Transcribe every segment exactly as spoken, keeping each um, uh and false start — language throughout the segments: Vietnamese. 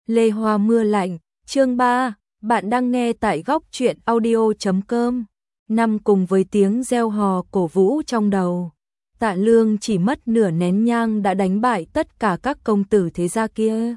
Lê Hoa mưa lạnh, chương ba, bạn đang nghe tại góc truyện audio chấm com. Năm cùng với tiếng reo hò cổ vũ trong đầu, Tạ Lương chỉ mất nửa nén nhang đã đánh bại tất cả các công tử thế gia kia.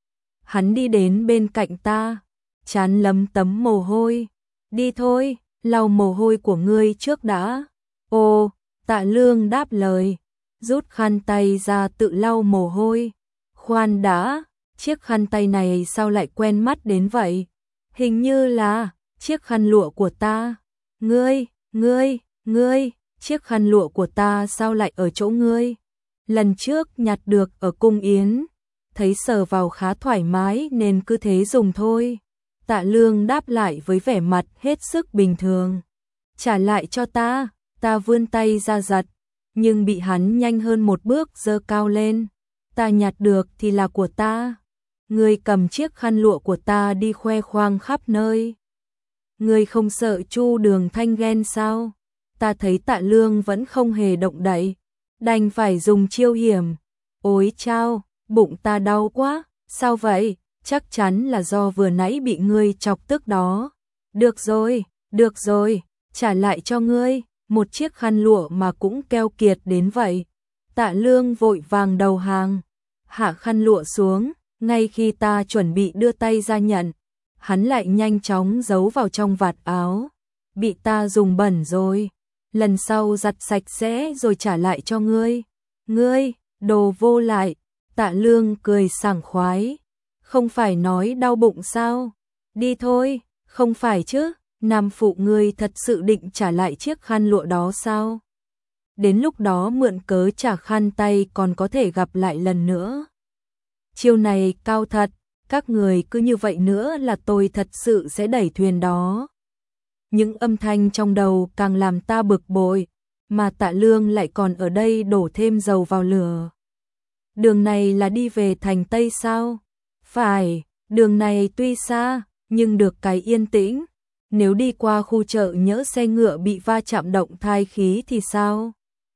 Hắn đi đến bên cạnh ta, trán lấm tấm mồ hôi. Đi thôi, lau mồ hôi của ngươi trước đã. Ồ, Tạ Lương đáp lời, rút khăn tay ra tự lau mồ hôi. Khoan đã, chiếc khăn tay này sao lại quen mắt đến vậy? Hình như là chiếc khăn lụa của ta. Ngươi, ngươi, ngươi, chiếc khăn lụa của ta sao lại ở chỗ ngươi? Lần trước nhặt được ở cung yến, thấy sờ vào khá thoải mái nên cứ thế dùng thôi. Tạ Lương đáp lại với vẻ mặt hết sức bình thường. Trả lại cho ta, ta vươn tay ra giật, nhưng bị hắn nhanh hơn một bước giơ cao lên. Ta nhặt được thì là của ta. Ngươi cầm chiếc khăn lụa của ta đi khoe khoang khắp nơi. Ngươi không sợ Chu Đường Thanh ghen sao? Ta thấy Tạ Lương vẫn không hề động đậy, đành phải dùng chiêu hiểm. Ôi chao, bụng ta đau quá. Sao vậy? Chắc chắn là do vừa nãy bị ngươi chọc tức đó. Được rồi, được rồi, trả lại cho ngươi. Một chiếc khăn lụa mà cũng keo kiệt đến vậy. Tạ Lương vội vàng đầu hàng, hạ khăn lụa xuống. Ngay khi ta chuẩn bị đưa tay ra nhận, hắn lại nhanh chóng giấu vào trong vạt áo. Bị ta dùng bẩn rồi, lần sau giặt sạch sẽ rồi trả lại cho ngươi. Ngươi, đồ vô lại. Tạ Lương cười sảng khoái. Không phải nói đau bụng sao? Đi thôi, không phải chứ? Nam phụ ngươi thật sự định trả lại chiếc khăn lụa đó sao? Đến lúc đó mượn cớ trả khăn tay còn có thể gặp lại lần nữa. Chiêu này cao thật, các người cứ như vậy nữa là tôi thật sự sẽ đẩy thuyền đó. Những âm thanh trong đầu càng làm ta bực bội, mà Tạ Lương lại còn ở đây đổ thêm dầu vào lửa. Đường này là đi về thành Tây sao? Phải, đường này tuy xa, nhưng được cái yên tĩnh. Nếu đi qua khu chợ nhỡ xe ngựa bị va chạm động thai khí thì sao?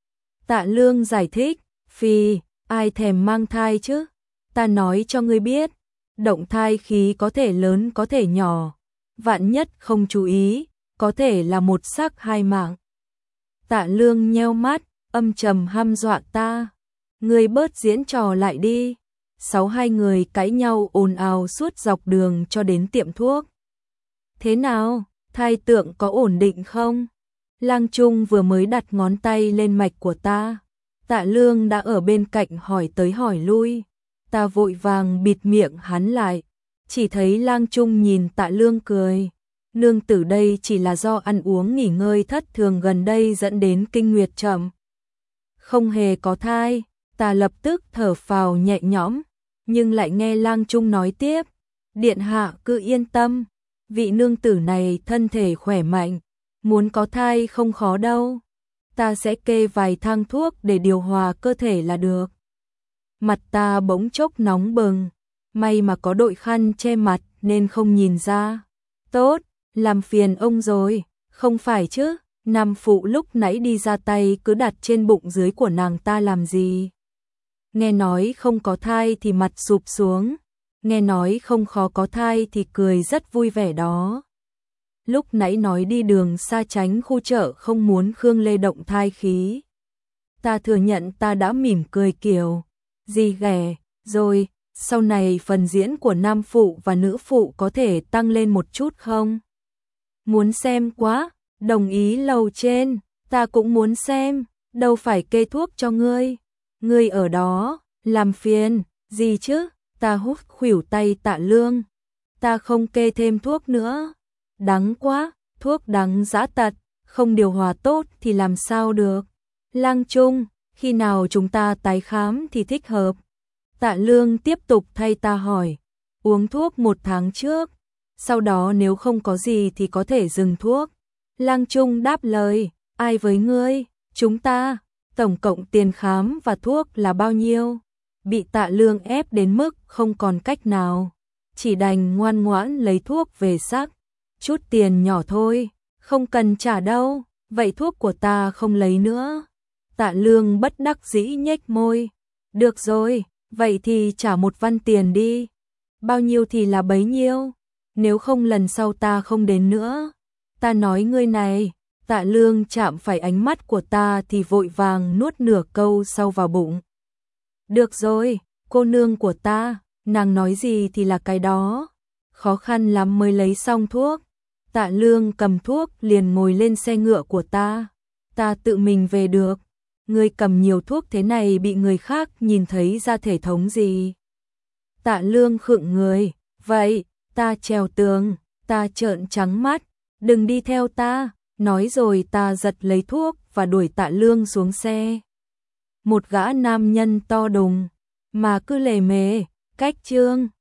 Tạ Lương giải thích, phi, ai thèm mang thai chứ? Ta nói cho ngươi biết, động thai khí có thể lớn có thể nhỏ, vạn nhất không chú ý, có thể là một xác hai mạng. Tạ Lương nheo mắt, âm trầm hăm dọa ta. Ngươi bớt diễn trò lại đi. Sáu hai người cãi nhau ồn ào suốt dọc đường cho đến tiệm thuốc. Thế nào, thai tượng có ổn định không? Lang Trung vừa mới đặt ngón tay lên mạch của ta. Tạ Lương đã ở bên cạnh hỏi tới hỏi lui. Ta vội vàng bịt miệng hắn lại. Chỉ thấy Lang Trung nhìn Tạ Lương cười. Nương tử đây chỉ là do ăn uống nghỉ ngơi thất thường gần đây dẫn đến kinh nguyệt chậm. Không hề có thai. Ta lập tức thở phào nhẹ nhõm. Nhưng lại nghe Lang Trung nói tiếp. Điện hạ cứ yên tâm. Vị nương tử này thân thể khỏe mạnh. Muốn có thai không khó đâu. Ta sẽ kê vài thang thuốc để điều hòa cơ thể là được. Mặt ta bỗng chốc nóng bừng. May mà có đội khăn che mặt nên không nhìn ra. Tốt, làm phiền ông rồi. Không phải chứ, Nam phụ lúc nãy đi ra tay cứ đặt trên bụng dưới của nàng ta làm gì? Nghe nói không có thai thì mặt sụp xuống. Nghe nói không khó có thai thì cười rất vui vẻ đó. Lúc nãy nói đi đường xa tránh khu chợ không muốn Khương Lê động thai khí. Ta thừa nhận ta đã mỉm cười kiểu gì ghẻ, rồi, sau này phần diễn của nam phụ và nữ phụ có thể tăng lên một chút không? Muốn xem quá, đồng ý lầu trên, ta cũng muốn xem, đâu phải kê thuốc cho ngươi. Ngươi ở đó, làm phiền, gì chứ? Ta hút khuỷu tay Tạ Lương. Ta không kê thêm thuốc nữa. Đắng quá, thuốc đắng dã tật, không điều hòa tốt thì làm sao được. Lang Trung, khi nào chúng ta tái khám thì thích hợp? Tạ Lương tiếp tục thay ta hỏi. Uống thuốc một tháng trước, sau đó nếu không có gì thì có thể dừng thuốc. Lang Trung đáp lời, ai với ngươi, chúng ta, tổng cộng tiền khám và thuốc là bao nhiêu? Bị Tạ Lương ép đến mức không còn cách nào, chỉ đành ngoan ngoãn lấy thuốc về sắc. Chút tiền nhỏ thôi, không cần trả đâu, vậy thuốc của ta không lấy nữa. Tạ Lương bất đắc dĩ nhếch môi. Được rồi, vậy thì trả một văn tiền đi. bao nhiêu thì là bấy nhiêu, nếu không lần sau ta không đến nữa. Ta nói ngươi này, Tạ Lương chạm phải ánh mắt của ta thì vội vàng nuốt nửa câu sau vào bụng. Được rồi, cô nương của ta, nàng nói gì thì là cái đó. Khó khăn lắm mới lấy xong thuốc. Tạ Lương cầm thuốc liền ngồi lên xe ngựa của ta. Ta tự mình về được. Ngươi cầm nhiều thuốc thế này bị người khác nhìn thấy ra thể thống gì. Tạ Lương khựng người. Vậy, ta trèo tường. Ta trợn trắng mắt. Đừng đi theo ta. Nói rồi ta giật lấy thuốc và đuổi Tạ Lương xuống xe. Một gã nam nhân to đùng, mà cứ lề mề, cách trương.